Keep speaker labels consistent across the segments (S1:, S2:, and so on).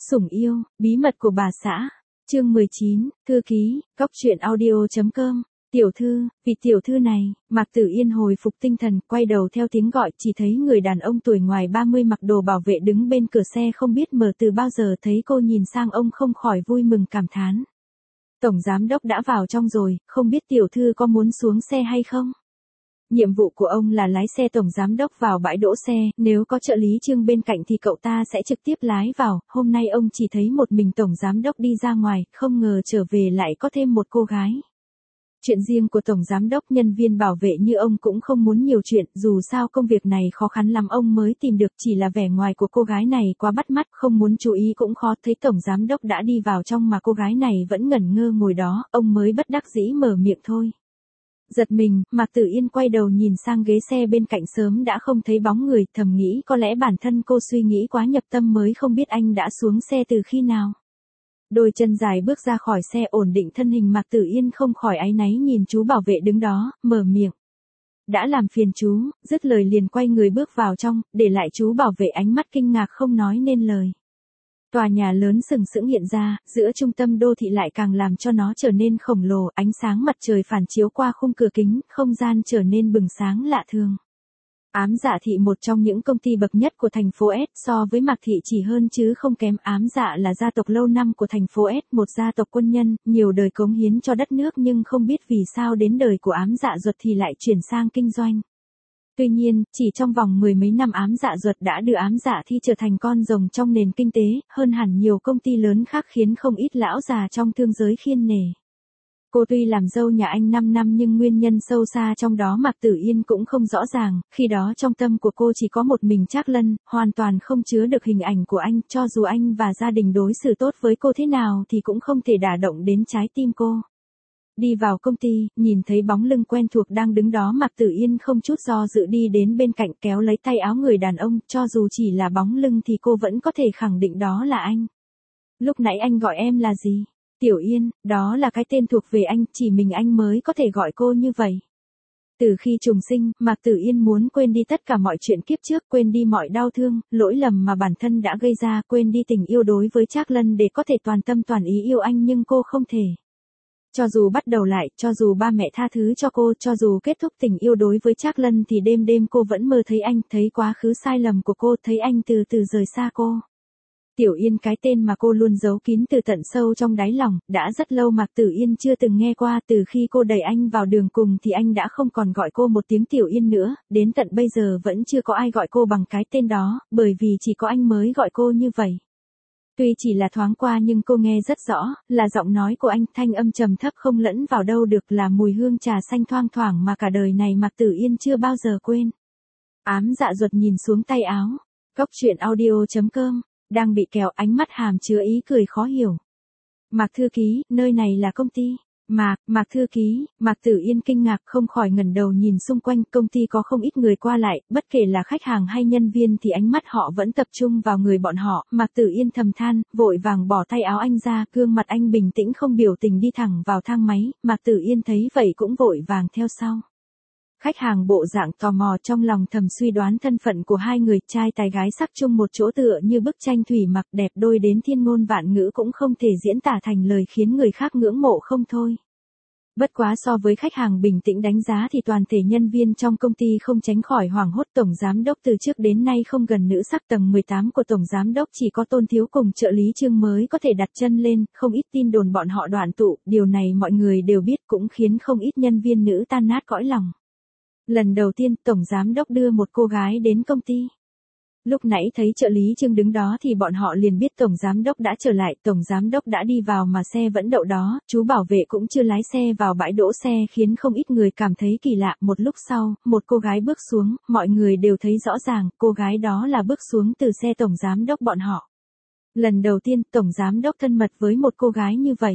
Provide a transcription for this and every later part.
S1: Sủng yêu, bí mật của bà xã. Chương 19, thư ký, cóc truyện audio.com. Tiểu thư, vị tiểu thư này, Mạc Tử Yên hồi phục tinh thần, quay đầu theo tiếng gọi, chỉ thấy người đàn ông tuổi ngoài 30 mặc đồ bảo vệ đứng bên cửa xe không biết mở từ bao giờ, thấy cô nhìn sang ông không khỏi vui mừng cảm thán. Tổng giám đốc đã vào trong rồi, không biết tiểu thư có muốn xuống xe hay không? Nhiệm vụ của ông là lái xe tổng giám đốc vào bãi đỗ xe, nếu có trợ lý Trương bên cạnh thì cậu ta sẽ trực tiếp lái vào. Hôm nay ông chỉ thấy một mình tổng giám đốc đi ra ngoài, không ngờ trở về lại có thêm một cô gái. Chuyện riêng của tổng giám đốc, nhân viên bảo vệ như ông cũng không muốn nhiều chuyện, dù sao công việc này khó khăn lắm ông mới tìm được, chỉ là vẻ ngoài của cô gái này quá bắt mắt, không muốn chú ý cũng khó. Thấy tổng giám đốc đã đi vào trong mà cô gái này vẫn ngẩn ngơ ngồi đó, ông mới bất đắc dĩ mở miệng thôi. Giật mình, Mạc Tử Yên quay đầu nhìn sang ghế xe bên cạnh, sớm đã không thấy bóng người, thầm nghĩ có lẽ bản thân cô suy nghĩ quá nhập tâm mới không biết anh đã xuống xe từ khi nào. Đôi chân dài bước ra khỏi xe, ổn định thân hình, Mạc Tử Yên không khỏi áy náy nhìn chú bảo vệ đứng đó, mở miệng. Đã làm phiền chú, dứt lời liền quay người bước vào trong, để lại chú bảo vệ ánh mắt kinh ngạc không nói nên lời. Tòa nhà lớn sừng sững hiện ra, giữa trung tâm đô thị lại càng làm cho nó trở nên khổng lồ, ánh sáng mặt trời phản chiếu qua khung cửa kính, không gian trở nên bừng sáng lạ thường. Ám Dạ Thị, một trong những công ty bậc nhất của thành phố S, so với Mạc Thị chỉ hơn chứ không kém. Ám Dạ là gia tộc lâu năm của thành phố S, một gia tộc quân nhân, nhiều đời cống hiến cho đất nước, nhưng không biết vì sao đến đời của Ám Dạ Duật thì lại chuyển sang kinh doanh. Tuy nhiên, chỉ trong vòng mười mấy năm Ám Dạ Duật đã đưa Ám Dạ Thị trở thành con rồng trong nền kinh tế, hơn hẳn nhiều công ty lớn khác, khiến không ít lão già trong thương giới khiên nể. Cô tuy làm dâu nhà anh 5 năm nhưng nguyên nhân sâu xa trong đó Mạc Tử Yên cũng không rõ ràng, khi đó trong tâm của cô chỉ có một mình Trác Lân, hoàn toàn không chứa được hình ảnh của anh, cho dù anh và gia đình đối xử tốt với cô thế nào thì cũng không thể đả động đến trái tim cô. Đi vào công ty, nhìn thấy bóng lưng quen thuộc đang đứng đó, Mạc Tử Yên không chút do dự đi đến bên cạnh, kéo lấy tay áo người đàn ông, cho dù chỉ là bóng lưng thì cô vẫn có thể khẳng định đó là anh. Lúc nãy anh gọi em là gì? Tiểu Yên, đó là cái tên thuộc về anh, chỉ mình anh mới có thể gọi cô như vậy. Từ khi trùng sinh, Mạc Tử Yên muốn quên đi tất cả mọi chuyện kiếp trước, quên đi mọi đau thương, lỗi lầm mà bản thân đã gây ra, quên đi tình yêu đối với Trác Lân để có thể toàn tâm toàn ý yêu anh, nhưng cô không thể. Cho dù bắt đầu lại, cho dù ba mẹ tha thứ cho cô, cho dù kết thúc tình yêu đối với Trác Lân thì đêm đêm cô vẫn mơ thấy anh, thấy quá khứ sai lầm của cô, thấy anh từ từ rời xa cô. Tiểu Yên, cái tên mà cô luôn giấu kín từ tận sâu trong đáy lòng, đã rất lâu Mạc Tử Yên chưa từng nghe qua. Từ khi cô đẩy anh vào đường cùng thì anh đã không còn gọi cô một tiếng Tiểu Yên nữa, đến tận bây giờ vẫn chưa có ai gọi cô bằng cái tên đó, bởi vì chỉ có anh mới gọi cô như vậy. Tuy chỉ là thoáng qua nhưng cô nghe rất rõ, là giọng nói của anh, thanh âm trầm thấp không lẫn vào đâu được, là mùi hương trà xanh thoang thoảng mà cả đời này Mạc Tử Yên chưa bao giờ quên. Ám Dạ Duật nhìn xuống tay áo. Cóc truyện audio.com. Đang bị kẹo, ánh mắt hàm chứa ý cười khó hiểu. Mạc thư ký, nơi này là công ty. Mạc thư ký, Mạc Tử Yên kinh ngạc không khỏi ngẩng đầu nhìn xung quanh, công ty có không ít người qua lại, bất kể là khách hàng hay nhân viên thì ánh mắt họ vẫn tập trung vào người bọn họ. Mạc Tử Yên thầm than, vội vàng bỏ tay áo anh ra, gương mặt anh bình tĩnh không biểu tình đi thẳng vào thang máy. Mạc Tử Yên thấy vậy cũng vội vàng theo sau. Khách hàng bộ dạng tò mò, trong lòng thầm suy đoán thân phận của hai người, trai tài gái sắc chung một chỗ tựa như bức tranh thủy mặc, đẹp đôi đến thiên ngôn vạn ngữ cũng không thể diễn tả thành lời, khiến người khác ngưỡng mộ không thôi. Bất quá so với khách hàng bình tĩnh đánh giá thì toàn thể nhân viên trong công ty không tránh khỏi hoảng hốt. Tổng giám đốc từ trước đến nay không gần nữ sắc, tầng 18 của tổng giám đốc chỉ có Tôn Thiếu cùng trợ lý Trương mới có thể đặt chân lên, không ít tin đồn bọn họ đoạn tụ, điều này mọi người đều biết, cũng khiến không ít nhân viên nữ tan nát cõi lòng. Lần đầu tiên, tổng giám đốc đưa một cô gái đến công ty. Lúc nãy thấy trợ lý Trương đứng đó thì bọn họ liền biết tổng giám đốc đã trở lại, tổng giám đốc đã đi vào mà xe vẫn đậu đó, chú bảo vệ cũng chưa lái xe vào bãi đỗ xe, khiến không ít người cảm thấy kỳ lạ. Một lúc sau, một cô gái bước xuống, mọi người đều thấy rõ ràng, cô gái đó là bước xuống từ xe tổng giám đốc bọn họ. Lần đầu tiên, tổng giám đốc thân mật với một cô gái như vậy.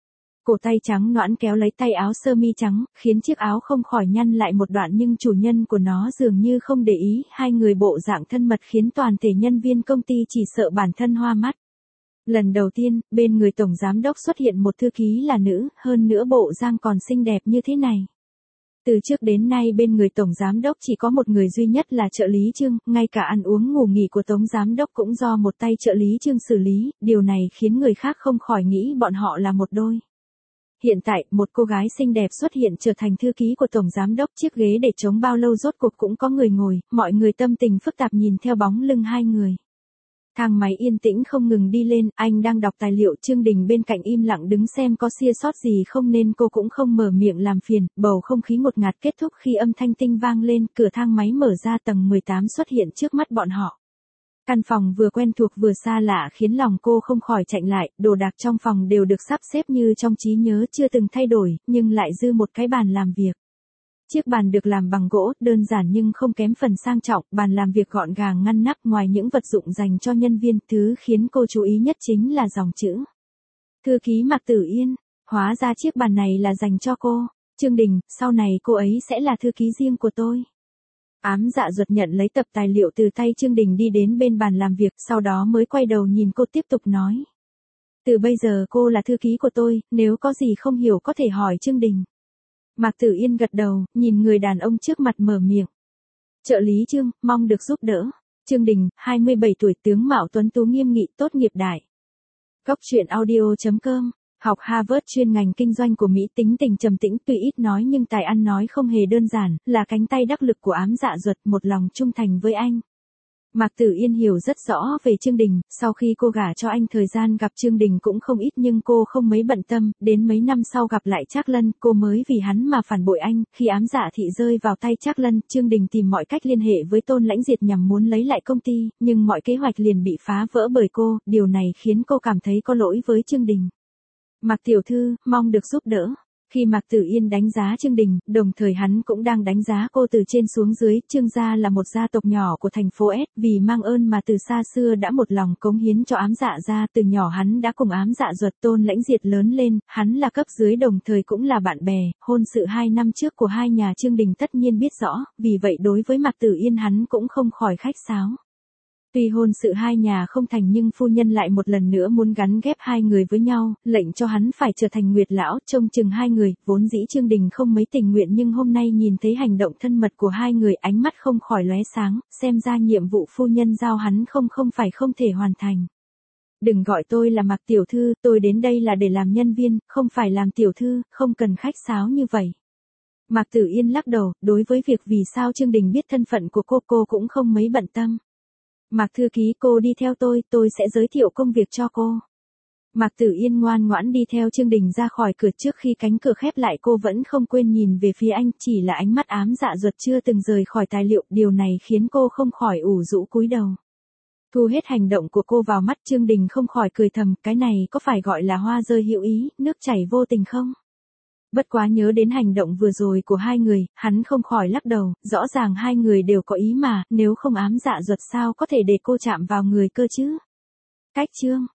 S1: Cổ tay trắng nõn kéo lấy tay áo sơ mi trắng, khiến chiếc áo không khỏi nhăn lại một đoạn, nhưng chủ nhân của nó dường như không để ý, hai người bộ dạng thân mật khiến toàn thể nhân viên công ty chỉ sợ bản thân hoa mắt. Lần đầu tiên, bên người tổng giám đốc xuất hiện một thư ký là nữ, hơn nữa bộ dạng còn xinh đẹp như thế này. Từ trước đến nay bên người Tổng Giám Đốc chỉ có một người duy nhất là trợ lý Trương, ngay cả ăn uống ngủ nghỉ của Tổng Giám Đốc cũng do một tay trợ lý Trương xử lý, điều này khiến người khác không khỏi nghĩ bọn họ là một đôi. Hiện tại, một cô gái xinh đẹp xuất hiện trở thành thư ký của Tổng Giám Đốc, chiếc ghế để trống bao lâu rốt cuộc cũng có người ngồi, mọi người tâm tình phức tạp nhìn theo bóng lưng hai người. Thang máy yên tĩnh không ngừng đi lên, anh đang đọc tài liệu, Trương Đình bên cạnh im lặng đứng xem có xia sót gì không nên cô cũng không mở miệng làm phiền, bầu không khí ngột ngạt kết thúc khi âm thanh tinh vang lên, cửa thang máy mở ra tầng 18 xuất hiện trước mắt bọn họ. Căn phòng vừa quen thuộc vừa xa lạ khiến lòng cô không khỏi chạnh lại, đồ đạc trong phòng đều được sắp xếp như trong trí nhớ chưa từng thay đổi, nhưng lại dư một cái bàn làm việc. Chiếc bàn được làm bằng gỗ, đơn giản nhưng không kém phần sang trọng, bàn làm việc gọn gàng ngăn nắp, ngoài những vật dụng dành cho nhân viên, thứ khiến cô chú ý nhất chính là dòng chữ. Thư ký Mạc Tử Yên, hóa ra chiếc bàn này là dành cho cô. Trương Đình, sau này cô ấy sẽ là thư ký riêng của tôi. Ám Dạ Duật nhận lấy tập tài liệu từ tay Trương Đình đi đến bên bàn làm việc, sau đó mới quay đầu nhìn cô tiếp tục nói. Từ bây giờ cô là thư ký của tôi, nếu có gì không hiểu có thể hỏi Trương Đình. Mạc Tử Yên gật đầu, nhìn người đàn ông trước mặt mở miệng. Trợ lý Trương, mong được giúp đỡ. Trương Đình, 27 tuổi, tướng mạo tuấn tú nghiêm nghị, tốt nghiệp đại. Góc truyện audio.com, học Harvard chuyên ngành kinh doanh của Mỹ, tính tình trầm tĩnh tuy ít nói nhưng tài ăn nói không hề đơn giản, là cánh tay đắc lực của Ám Dạ Duật, một lòng trung thành với anh. Mạc Tử Yên hiểu rất rõ về Trương Đình, sau khi cô gả cho anh thời gian gặp Trương Đình cũng không ít nhưng cô không mấy bận tâm, đến mấy năm sau gặp lại Trác Lân, cô mới vì hắn mà phản bội anh, khi Ám Dạ Thị rơi vào tay Trác Lân, Trương Đình tìm mọi cách liên hệ với Tôn Lãnh Diệt nhằm muốn lấy lại công ty, nhưng mọi kế hoạch liền bị phá vỡ bởi cô, điều này khiến cô cảm thấy có lỗi với Trương Đình. Mạc tiểu thư, mong được giúp đỡ. Khi Mạc Tử Yên đánh giá Trương Đình, đồng thời hắn cũng đang đánh giá cô từ trên xuống dưới, Trương gia là một gia tộc nhỏ của thành phố S, vì mang ơn mà từ xa xưa đã một lòng cống hiến cho Ám Dạ gia, từ nhỏ hắn đã cùng Ám Dạ Duật Tôn Lãnh Diệt lớn lên, hắn là cấp dưới đồng thời cũng là bạn bè, hôn sự 2 năm trước của hai nhà Trương Đình tất nhiên biết rõ, vì vậy đối với Mạc Tử Yên hắn cũng không khỏi khách sáo. Tuy hôn sự hai nhà không thành nhưng phu nhân lại một lần nữa muốn gắn ghép hai người với nhau, lệnh cho hắn phải trở thành Nguyệt lão, trông chừng hai người, vốn dĩ Trương Đình không mấy tình nguyện nhưng hôm nay nhìn thấy hành động thân mật của hai người, ánh mắt không khỏi lóe sáng, xem ra nhiệm vụ phu nhân giao hắn không phải không thể hoàn thành. Đừng gọi tôi là Mạc tiểu thư, tôi đến đây là để làm nhân viên, không phải làm tiểu thư, không cần khách sáo như vậy. Mạc Tử Yên lắc đầu, đối với việc vì sao Trương Đình biết thân phận của cô cũng không mấy bận tâm. Mạc thư ký, cô đi theo tôi sẽ giới thiệu công việc cho cô. Mạc Tử Yên ngoan ngoãn đi theo Trương Đình ra khỏi cửa, trước khi cánh cửa khép lại cô vẫn không quên nhìn về phía anh, chỉ là ánh mắt Ám Dạ Duật chưa từng rời khỏi tài liệu, điều này khiến cô không khỏi ủ rũ cúi đầu. Thu hết hành động của cô vào mắt, Trương Đình không khỏi cười thầm, cái này có phải gọi là hoa rơi hữu ý, nước chảy vô tình không? Bất quá nhớ đến hành động vừa rồi của hai người, hắn không khỏi lắc đầu, rõ ràng hai người đều có ý mà, nếu không Ám Dạ Duật sao có thể để cô chạm vào người cơ chứ? Cách chương